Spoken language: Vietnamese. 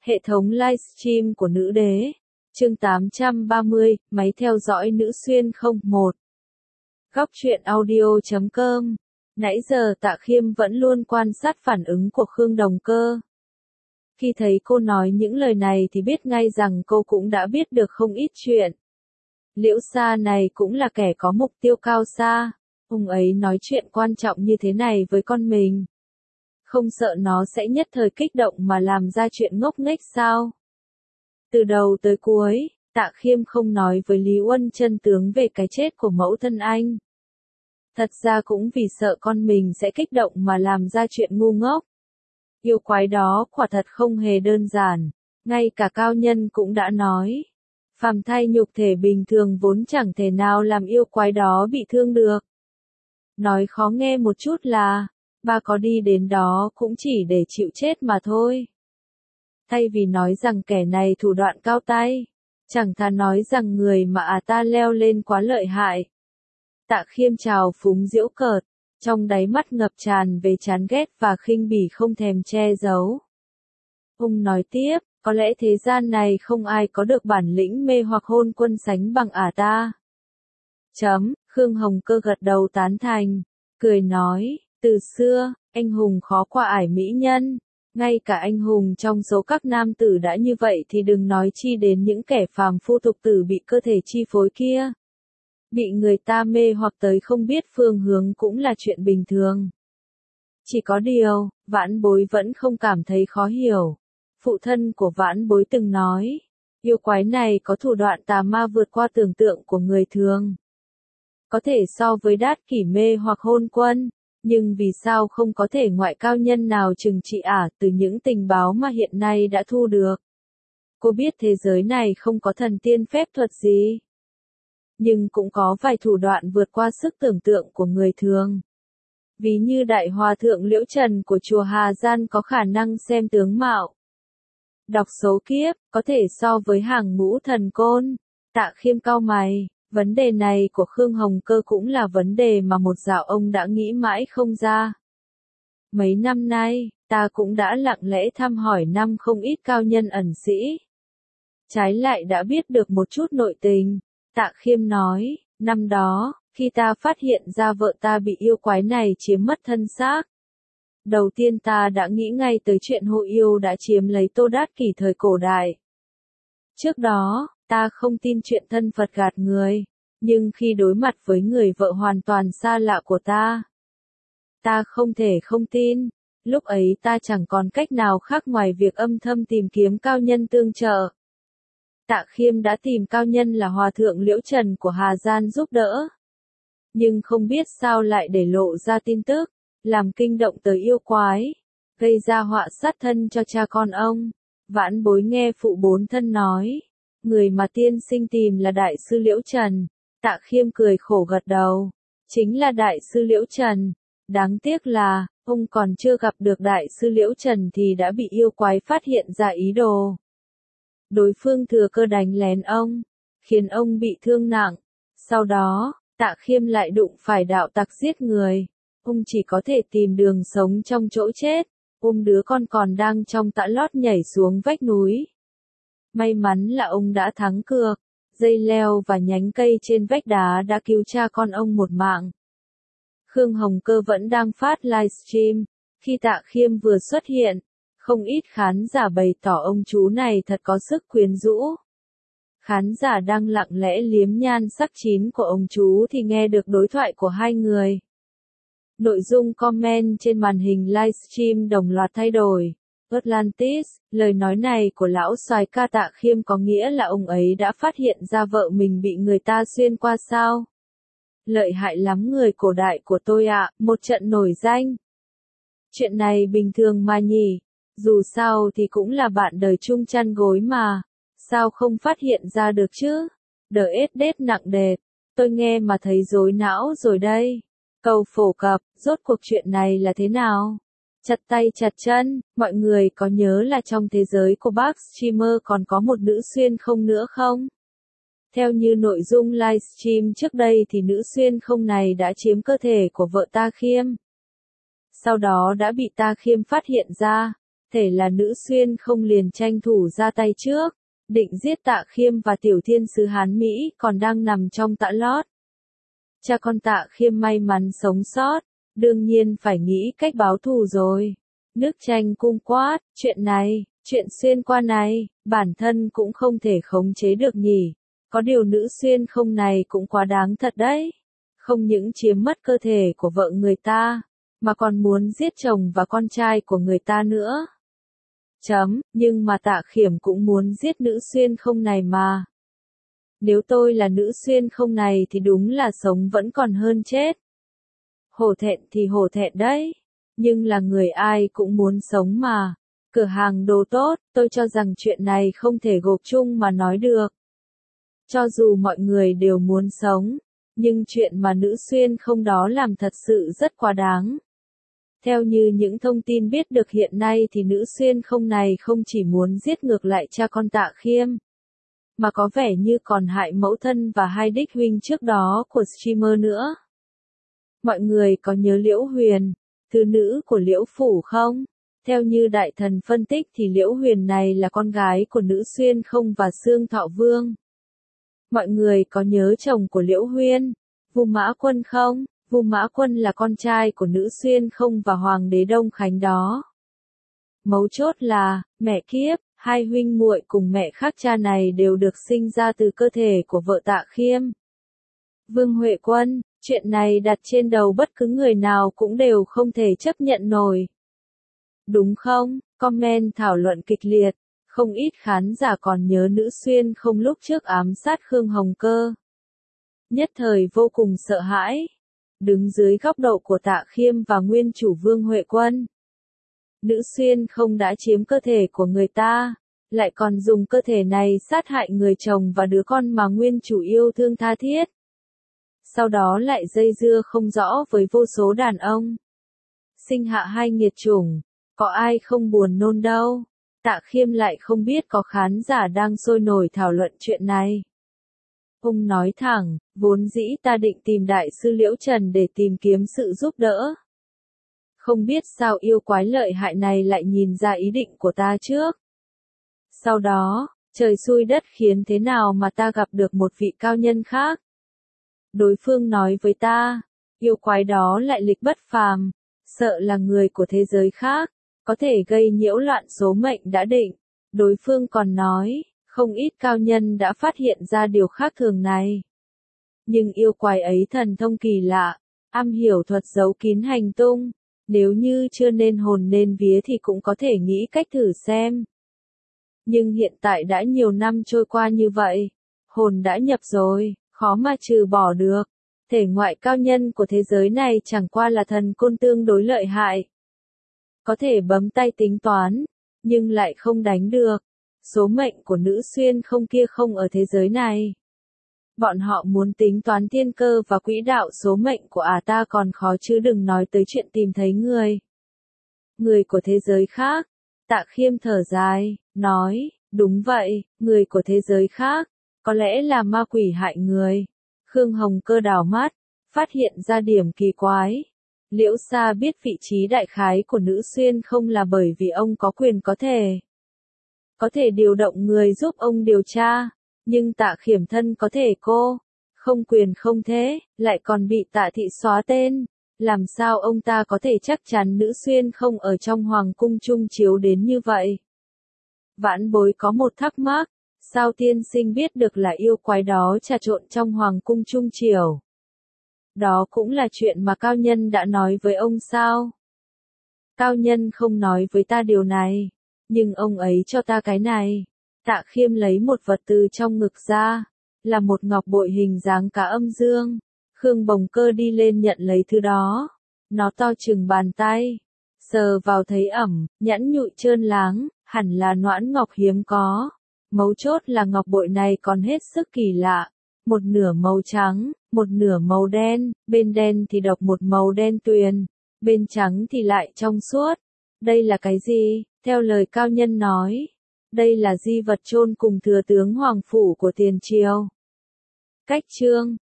Hệ thống livestream của nữ đế. Chương 830, máy theo dõi nữ xuyên 01. Góc truyện audio.com. Nãy giờ Tạ Khiêm vẫn luôn quan sát phản ứng của Khương Đồng Cơ. Khi thấy cô nói những lời này thì biết ngay rằng cô cũng đã biết được không ít chuyện. Liễu Sa này cũng là kẻ có mục tiêu cao xa. Ông ấy nói chuyện quan trọng như thế này với con mình. Không sợ nó sẽ nhất thời kích động mà làm ra chuyện ngốc nghếch sao? Từ đầu tới cuối, Tạ Khiêm không nói với Lý Uân chân tướng về cái chết của mẫu thân anh. Thật ra cũng vì sợ con mình sẽ kích động mà làm ra chuyện ngu ngốc. Yêu quái đó quả thật không hề đơn giản, ngay cả cao nhân cũng đã nói. Phàm thai nhục thể bình thường vốn chẳng thể nào làm yêu quái đó bị thương được. Nói khó nghe một chút là, bà có đi đến đó cũng chỉ để chịu chết mà thôi. Thay vì nói rằng kẻ này thủ đoạn cao tay, chẳng thà nói rằng người mà ta leo lên quá lợi hại. Tạ Khiêm trào phúng giễu cợt, trong đáy mắt ngập tràn về chán ghét và khinh bỉ không thèm che giấu. Ông nói tiếp, có lẽ thế gian này không ai có được bản lĩnh mê hoặc hôn quân sánh bằng ta. Khương Hồng Cơ gật đầu tán thành, cười nói, từ xưa, anh hùng khó qua ải mỹ nhân. Ngay cả anh hùng trong số các nam tử đã như vậy thì đừng nói chi đến những kẻ phàm phu tục tử bị cơ thể chi phối kia. Bị người ta mê hoặc tới không biết phương hướng cũng là chuyện bình thường. Chỉ có điều, Vãn Bối vẫn không cảm thấy khó hiểu. Phụ thân của Vãn Bối từng nói, yêu quái này có thủ đoạn tà ma vượt qua tưởng tượng của người thường. Có thể so với Đát Kỷ mê hoặc hôn quân. Nhưng vì sao không có thể ngoại cao nhân nào trừng trị từ những tình báo mà hiện nay đã thu được? Cô biết thế giới này không có thần tiên phép thuật gì. Nhưng cũng có vài thủ đoạn vượt qua sức tưởng tượng của người thường. Ví như Đại Hòa Thượng Liễu Trần của chùa Hà Gian có khả năng xem tướng mạo. Đọc số kiếp, có thể so với hàng ngũ thần côn. Tạ Khiêm cau mày. Vấn đề này của Khương Hồng Cơ cũng là vấn đề mà một dạo ông đã nghĩ mãi không ra. Mấy năm nay, ta cũng đã lặng lẽ thăm hỏi không ít cao nhân ẩn sĩ. Trái lại đã biết được một chút nội tình. Tạ Khiêm nói, năm đó, khi ta phát hiện ra vợ ta bị yêu quái này chiếm mất thân xác. Đầu tiên ta đã nghĩ ngay tới chuyện hộ yêu đã chiếm lấy Tô Đát Kỷ thời cổ đại. Trước đó, ta không tin chuyện thân Phật gạt người, nhưng khi đối mặt với người vợ hoàn toàn xa lạ của ta không thể không tin, lúc ấy ta chẳng còn cách nào khác ngoài việc âm thầm tìm kiếm cao nhân tương trợ. Tạ Khiêm đã tìm cao nhân là Hòa Thượng Liễu Trần của Hà Gian giúp đỡ. Nhưng không biết sao lại để lộ ra tin tức, làm kinh động tới yêu quái, gây ra họa sát thân cho cha con ông. Vãn Bối nghe phụ bốn thân nói. Người mà tiên sinh tìm là Đại sư Liễu Trần. Tạ Khiêm cười khổ gật đầu. Chính là Đại sư Liễu Trần. Đáng tiếc là, ông còn chưa gặp được Đại sư Liễu Trần thì đã bị yêu quái phát hiện ra ý đồ. Đối phương thừa cơ đánh lén ông, khiến ông bị thương nặng. Sau đó, Tạ Khiêm lại đụng phải đạo tặc giết người. Ông chỉ có thể tìm đường sống trong chỗ chết. Ôm đứa con còn đang trong tã lót nhảy xuống vách núi. May mắn là ông đã thắng cược, dây leo và nhánh cây trên vách đá đã cứu cha con ông một mạng. Khương Hồng Cơ vẫn đang phát livestream, khi Tạ Khiêm vừa xuất hiện, không ít khán giả bày tỏ ông chú này thật có sức quyến rũ. Khán giả đang lặng lẽ liếm nhan sắc chín của ông chú thì nghe được đối thoại của hai người. Nội dung comment trên màn hình livestream đồng loạt thay đổi. Atlantis, lời nói này của lão soái ca Tạ Khiêm có nghĩa là ông ấy đã phát hiện ra vợ mình bị người ta xuyên qua sao? Lợi hại lắm người cổ đại của tôi ạ, một trận nổi danh. Chuyện này bình thường mà nhỉ, dù sao thì cũng là bạn đời chung chăn gối mà, sao không phát hiện ra được chứ? DSD nặng đệt, tôi nghe mà thấy rối não rồi đây. Cầu phổ cập, rốt cuộc chuyện này là thế nào? Chặt tay chặt chân, mọi người có nhớ là trong thế giới của bác streamer còn có một nữ xuyên không nữa không? Theo như nội dung livestream trước đây thì nữ xuyên không này đã chiếm cơ thể của vợ Ta Khiêm. Sau đó đã bị Ta Khiêm phát hiện ra. Thể là Nữ Xuyên không liền tranh thủ ra tay trước, định giết Tạ Khiêm và tiểu thiên sứ Hán Mỹ còn đang nằm trong tã lót. Cha con Tạ Khiêm may mắn sống sót, đương nhiên phải nghĩ cách báo thù rồi. Nước Tranh cung quát, chuyện xuyên qua này, bản thân cũng không thể khống chế được nhỉ. Có điều Nữ Xuyên không này cũng quá đáng thật đấy. Không những chiếm mất cơ thể của vợ người ta, mà còn muốn giết chồng và con trai của người ta nữa. Nhưng mà Tạ Khiêm cũng muốn giết Nữ Xuyên không này mà. Nếu tôi là Nữ Xuyên không này thì đúng là sống vẫn còn hơn chết. Hổ thẹn thì hổ thẹn đấy, nhưng là người ai cũng muốn sống mà. Cửa hàng đồ tốt, tôi cho rằng chuyện này không thể gộp chung mà nói được. Cho dù mọi người đều muốn sống, nhưng chuyện mà Nữ Xuyên không đó làm thật sự rất quá đáng. Theo như những thông tin biết được hiện nay thì Nữ Xuyên không này không chỉ muốn giết ngược lại cha con Tạ Khiêm, mà có vẻ như còn hại mẫu thân và hai đích huynh trước đó của streamer nữa. Mọi người có nhớ Liễu Huyền, thứ nữ của Liễu Phủ không? Theo như đại thần phân tích thì Liễu Huyền này là con gái của Nữ Xuyên không và Xương Thọ Vương. Mọi người có nhớ chồng của Liễu Huyền, Vu Mã Quân không? Vu Mã Quân là con trai của Nữ Xuyên không và Hoàng đế Đông Khánh đó. Mấu chốt là, mẹ kiếp, hai huynh muội cùng mẹ khác cha này đều được sinh ra từ cơ thể của vợ Tạ Khiêm. Vương Huệ Quân, chuyện này đặt trên đầu bất cứ người nào cũng đều không thể chấp nhận nổi. Đúng không? Comment thảo luận kịch liệt, không ít khán giả còn nhớ Nữ Xuyên không lúc trước ám sát Khương Hồng Cơ. Nhất thời vô cùng sợ hãi. Đứng dưới góc độ của Tạ Khiêm và nguyên chủ Vương Huệ Quân, Nữ Xuyên không đã chiếm cơ thể của người ta, lại còn dùng cơ thể này sát hại người chồng và đứa con mà nguyên chủ yêu thương tha thiết. Sau đó lại dây dưa không rõ với vô số đàn ông. Sinh hạ hai nghiệt chủng, có ai không buồn nôn đâu. Tạ Khiêm lại không biết có khán giả đang sôi nổi thảo luận chuyện này. Ông nói thẳng, vốn dĩ ta định tìm đại sư Liễu Trần để tìm kiếm sự giúp đỡ. Không biết sao yêu quái lợi hại này lại nhìn ra ý định của ta trước. Sau đó, trời xui đất khiến thế nào mà ta gặp được một vị cao nhân khác. Đối phương nói với ta, yêu quái đó lại lịch bất phàm, sợ là người của thế giới khác, có thể gây nhiễu loạn số mệnh đã định. Đối phương còn nói, không ít cao nhân đã phát hiện ra điều khác thường này. Nhưng yêu quái ấy thần thông kỳ lạ, am hiểu thuật giấu kín hành tung, nếu như chưa nên hồn nên vía thì cũng có thể nghĩ cách thử xem. Nhưng hiện tại đã nhiều năm trôi qua như vậy, hồn đã nhập rồi, khó mà trừ bỏ được. Thể ngoại cao nhân của thế giới này chẳng qua là thần côn tương đối lợi hại. Có thể bấm tay tính toán, nhưng lại không đánh được. Số mệnh của Nữ Xuyên không kia không ở thế giới này. Bọn họ muốn tính toán thiên cơ và quỹ đạo số mệnh của ta còn khó chứ đừng nói tới chuyện tìm thấy người. Người của thế giới khác. Tạ Khiêm thở dài, nói, đúng vậy, người của thế giới khác, có lẽ là ma quỷ hại người. Khương Hồng Cơ đảo mắt, phát hiện ra điểm kỳ quái. Liễu Sa biết vị trí đại khái của Nữ Xuyên không là bởi vì ông có quyền có thể điều động người giúp ông điều tra, nhưng Tạ Khiêm thân có thể không quyền không thế, lại còn bị Tạ Thị xóa tên. Làm sao ông ta có thể chắc chắn Nữ Xuyên không ở trong hoàng cung trung chiếu đến như vậy? Vãn Bối có một thắc mắc, sao tiên sinh biết được là yêu quái đó trà trộn trong hoàng cung trung triều? Đó cũng là chuyện mà cao nhân đã nói với ông sao? Cao nhân không nói với ta điều này, nhưng ông ấy cho ta cái này. Tạ Khiêm lấy một vật từ trong ngực ra, là một ngọc bội hình dáng cá âm dương. Khương Bồng Cơ đi lên nhận lấy thứ đó. Nó to chừng bàn tay. Sờ vào thấy ẩm, nhẵn nhụi trơn láng, hẳn là noãn ngọc hiếm có. Mấu chốt là ngọc bội này còn hết sức kỳ lạ. Một nửa màu trắng, một nửa màu đen, bên đen thì độc một màu đen tuyền, bên trắng thì lại trong suốt. Đây là cái gì? Theo lời cao nhân nói, đây là di vật chôn cùng thừa tướng hoàng phủ của tiền triều. Cách chương